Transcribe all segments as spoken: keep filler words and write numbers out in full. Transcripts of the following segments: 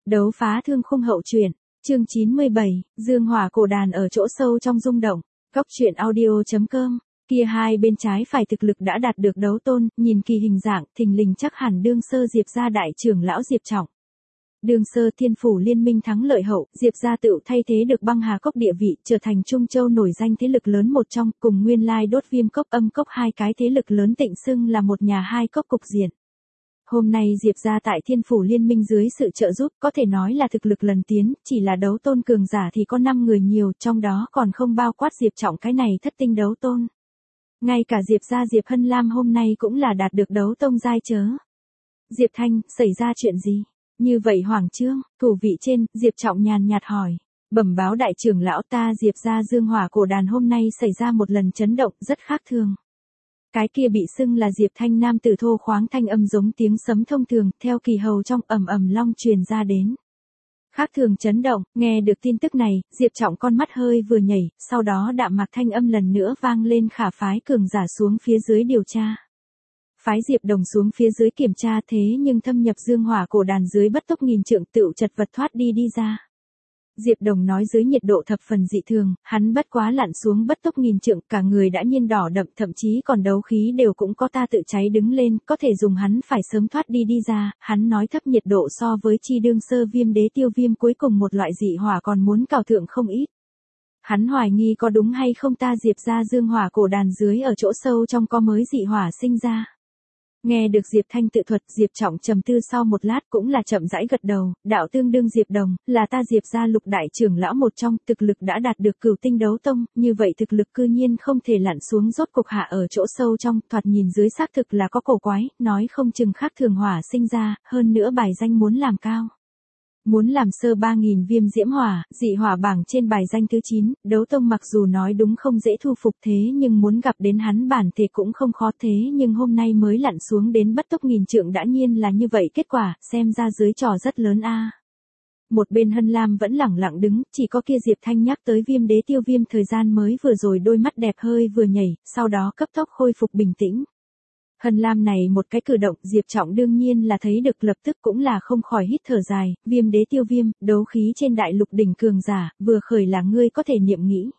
Đấu phá thương khung hậu truyện, chương chín mươi bảy, Dương Hỏa cổ đàn ở chỗ sâu trong rung động. Góc truyện audio.com, kia hai bên trái phải thực lực đã đạt được đấu tôn, nhìn kỳ hình dạng, thình lình chắc hẳn đương sơ Diệp gia đại trưởng lão Diệp Trọng. Đương sơ thiên phủ liên minh thắng lợi hậu, Diệp gia tự thay thế được băng hà cốc địa vị, trở thành Trung Châu nổi danh thế lực lớn một trong, cùng nguyên lai đốt viêm cốc âm cốc hai cái thế lực lớn tịnh xưng là một nhà hai cốc cục diện. Hôm nay Diệp gia tại thiên phủ liên minh dưới sự trợ giúp có thể nói là thực lực lần tiến, chỉ là đấu tôn cường giả thì có năm người nhiều, trong đó còn không bao quát Diệp Trọng cái này thất tinh đấu tôn. Ngay cả Diệp gia Diệp Hân Lam hôm nay cũng là đạt được đấu tông giai chớ. Diệp Thanh, xảy ra chuyện gì? Như vậy Hoàng Trương, thủ vị trên, Diệp Trọng nhàn nhạt hỏi. Bẩm báo đại trưởng lão ta Diệp gia Dương Hỏa cổ đàn hôm nay xảy ra một lần chấn động rất khác thường. Cái kia bị xưng là Diệp Thanh nam tử thô khoáng thanh âm giống tiếng sấm thông thường, theo kỳ hầu trong ầm ầm long truyền ra đến. Khác thường chấn động, nghe được tin tức này, Diệp Trọng con mắt hơi vừa nhảy, sau đó đạm mạc thanh âm lần nữa vang lên khả phái cường giả xuống phía dưới điều tra. Phái Diệp Đồng xuống phía dưới kiểm tra thế nhưng thâm nhập Dương Hỏa cổ đàn dưới bất tốc nghìn trượng tựu chật vật thoát đi đi ra. Diệp Đồng nói dưới nhiệt độ thập phần dị thường, hắn bất quá lặn xuống bất tốc nghìn trượng, cả người đã nhiên đỏ đậm, thậm chí còn đấu khí đều cũng có ta tự cháy đứng lên, có thể dùng hắn phải sớm thoát đi đi ra, hắn nói thấp nhiệt độ so với chi đương sơ viêm đế tiêu viêm cuối cùng một loại dị hỏa còn muốn cào thượng không ít. Hắn hoài nghi có đúng hay không ta Diệp gia Dương Hỏa cổ đàn dưới ở chỗ sâu trong có mới dị hỏa sinh ra. Nghe được Diệp Thanh tự thuật, Diệp Trọng trầm tư sau một lát cũng là chậm rãi gật đầu, đạo tương đương Diệp Đồng, là ta Diệp gia lục đại trưởng lão một trong, thực lực đã đạt được cửu tinh đấu tông, như vậy thực lực cư nhiên không thể lặn xuống rốt cục hạ ở chỗ sâu trong, thoạt nhìn dưới xác thực là có cổ quái, nói không chừng khác thường hỏa sinh ra, hơn nữa bài danh muốn làm cao. Muốn làm sơ ba nghìn viêm diễm hỏa, dị hỏa bảng trên bài danh thứ chín, đấu tông mặc dù nói đúng không dễ thu phục thế nhưng muốn gặp đến hắn bản thể cũng không khó thế nhưng hôm nay mới lặn xuống đến bất tốc nghìn trượng đã nhiên là như vậy kết quả, xem ra dưới trò rất lớn a. Một bên Hân Lam vẫn lẳng lặng đứng, chỉ có kia Diệp Thanh nhắc tới viêm đế tiêu viêm thời gian mới vừa rồi đôi mắt đẹp hơi vừa nhảy, sau đó cấp tốc khôi phục bình tĩnh. Hân Lam này một cái cử động Diệp Trọng đương nhiên là thấy được lập tức cũng là không khỏi hít thở dài, viêm đế tiêu viêm, đấu khí trên đại lục đỉnh cường giả, vừa khởi là ngươi có thể niệm nghĩ.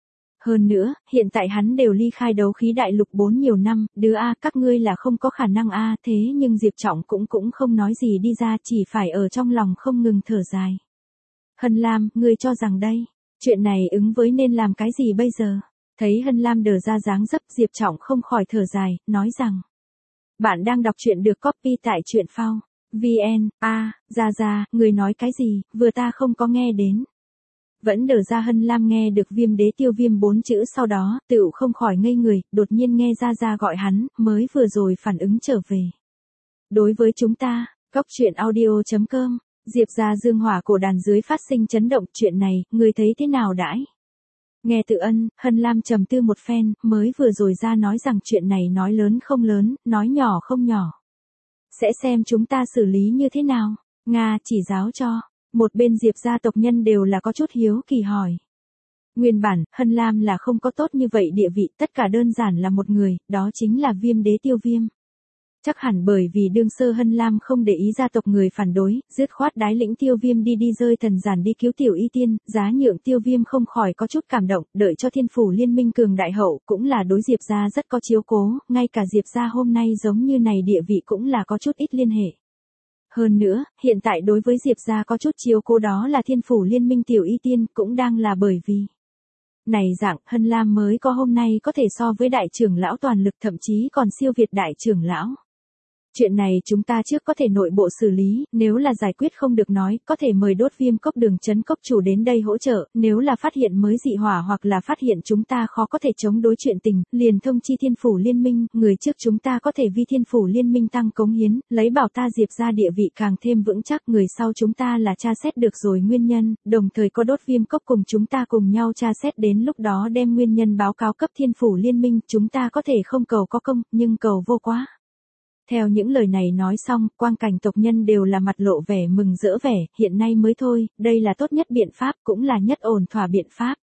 Hơn nữa, hiện tại hắn đều ly khai đấu khí đại lục bốn nhiều năm, đứa A các ngươi là không có khả năng A thế nhưng Diệp Trọng cũng cũng không nói gì đi ra chỉ phải ở trong lòng không ngừng thở dài. Hân Lam, ngươi cho rằng đây, chuyện này ứng với nên làm cái gì bây giờ? Thấy Hân Lam đờ ra dáng dấp Diệp Trọng không khỏi thở dài, nói rằng. Bạn đang đọc truyện được copy tại truyện phao. vn, a, ra ra, người nói cái gì, vừa ta không có nghe đến. Vẫn đờ ra Hân Lam nghe được viêm đế tiêu viêm bốn chữ sau đó, tựu không khỏi ngây người, đột nhiên nghe ra ra gọi hắn, mới vừa rồi phản ứng trở về. Đối với chúng ta, góc truyện audio.com, Diệp gia Dương Hỏa cổ đàn dưới phát sinh chấn động chuyện này, người thấy thế nào đãi? Nghe tự ân, Hân Lam trầm tư một phen, mới vừa rồi ra nói rằng chuyện này nói lớn không lớn, nói nhỏ không nhỏ. Sẽ xem chúng ta xử lý như thế nào, Nga chỉ giáo cho, một bên Diệp gia tộc nhân đều là có chút hiếu kỳ hỏi. Nguyên bản, Hân Lam là không có tốt như vậy địa vị, tất cả đơn giản là một người, đó chính là viêm đế tiêu viêm. Chắc hẳn bởi vì đương sơ Hân Lam không để ý gia tộc người phản đối, dứt khoát đái lĩnh tiêu viêm đi đi rơi thần giản đi cứu tiểu y tiên, giá nhượng tiêu viêm không khỏi có chút cảm động, đợi cho thiên phủ liên minh cường đại hậu, cũng là đối Diệp gia rất có chiếu cố, ngay cả Diệp gia hôm nay giống như này địa vị cũng là có chút ít liên hệ. Hơn nữa, hiện tại đối với Diệp gia có chút chiếu cố đó là thiên phủ liên minh tiểu y tiên, cũng đang là bởi vì. Này dạng, Hân Lam mới có hôm nay có thể so với đại trưởng lão toàn lực thậm chí còn siêu việt đại trưởng lão. Chuyện này chúng ta trước có thể nội bộ xử lý, nếu là giải quyết không được nói, có thể mời đốt viêm cốc đường chấn cốc chủ đến đây hỗ trợ, nếu là phát hiện mới dị hỏa hoặc là phát hiện chúng ta khó có thể chống đối chuyện tình, liền thông chi thiên phủ liên minh, người trước chúng ta có thể vi thiên phủ liên minh tăng cống hiến, lấy bảo ta Diệp gia địa vị càng thêm vững chắc, người sau chúng ta là tra xét được rồi nguyên nhân, đồng thời có đốt viêm cốc cùng chúng ta cùng nhau tra xét đến lúc đó đem nguyên nhân báo cáo cấp thiên phủ liên minh, chúng ta có thể không cầu có công, nhưng cầu vô quá. Theo những lời này nói xong, quang cảnh tộc nhân đều là mặt lộ vẻ mừng rỡ vẻ, hiện nay mới thôi, đây là tốt nhất biện pháp, cũng là nhất ổn thỏa biện pháp.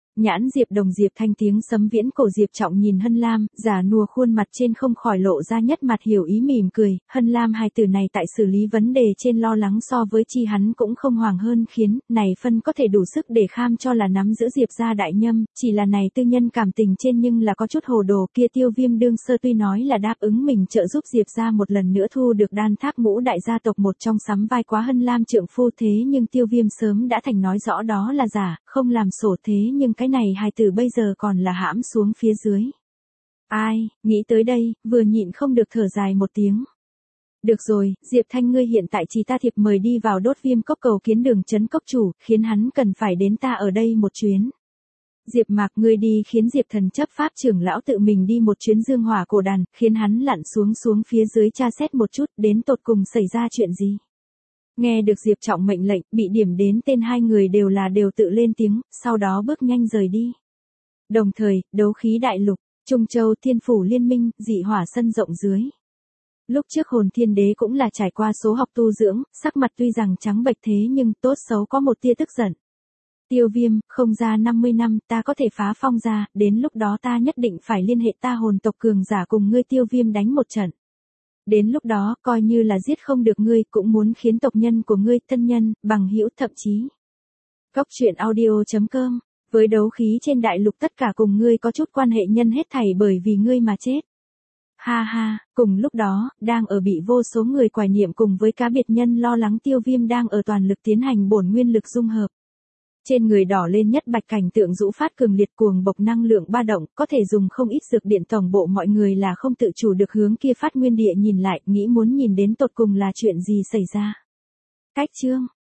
Nhãn Diệp Đồng Diệp Thanh tiếng sấm viễn cổ Diệp Trọng nhìn Hân Lam, giả nùa khuôn mặt trên không khỏi lộ ra nhất mặt hiểu ý mỉm cười, Hân Lam hai từ này tại xử lý vấn đề trên lo lắng so với chi hắn cũng không hoàng hơn khiến, này phân có thể đủ sức để kham cho là nắm giữ Diệp gia đại nhâm, chỉ là này tư nhân cảm tình trên nhưng là có chút hồ đồ kia Tiêu Viêm đương sơ tuy nói là đáp ứng mình trợ giúp Diệp gia một lần nữa thu được đan tháp ngũ đại gia tộc một trong sắm vai quá Hân Lam trượng phu thế nhưng Tiêu Viêm sớm đã thành nói rõ đó là giả, không làm sổ thế nhưng cái này hai từ bây giờ còn là hãm xuống phía dưới. Ai, nghĩ tới đây, vừa nhịn không được thở dài một tiếng. Được rồi, Diệp Thanh ngươi hiện tại chỉ ta thiệp mời đi vào Đốt Viêm cốc cầu kiến Đường Chấn cốc chủ, khiến hắn cần phải đến ta ở đây một chuyến. Diệp Mạc ngươi đi khiến Diệp Thần chấp pháp trưởng lão tự mình đi một chuyến Dương Hỏa cổ đàn, khiến hắn lặn xuống xuống phía dưới tra xét một chút, đến tột cùng xảy ra chuyện gì. Nghe được Diệp Trọng mệnh lệnh, bị điểm đến tên hai người đều là đều tự lên tiếng, sau đó bước nhanh rời đi. Đồng thời, đấu khí đại lục, Trung Châu Thiên phủ liên minh, dị hỏa sân rộng dưới. Lúc trước Hồn Thiên Đế cũng là trải qua số học tu dưỡng, sắc mặt tuy rằng trắng bệch thế nhưng tốt xấu có một tia tức giận. Tiêu Viêm, không ra năm mươi năm, ta có thể phá phong ra, đến lúc đó ta nhất định phải liên hệ ta hồn tộc cường giả cùng ngươi Tiêu Viêm đánh một trận. Đến lúc đó, coi như là giết không được ngươi, cũng muốn khiến tộc nhân của ngươi, thân nhân, bằng hữu thậm chí. Cốc truyện audio chấm com, với đấu khí trên đại lục tất cả cùng ngươi có chút quan hệ nhân hết thảy bởi vì ngươi mà chết. Ha ha, cùng lúc đó, đang ở bị vô số người quài niệm cùng với cá biệt nhân lo lắng Tiêu Viêm đang ở toàn lực tiến hành bổn nguyên lực dung hợp. Trên người đỏ lên nhất bạch cảnh tượng rũ phát cường liệt cuồng bộc năng lượng ba động, có thể dùng không ít dược điện tổng bộ mọi người là không tự chủ được hướng kia phát nguyên địa nhìn lại, nghĩ muốn nhìn đến tột cùng là chuyện gì xảy ra. Cách chương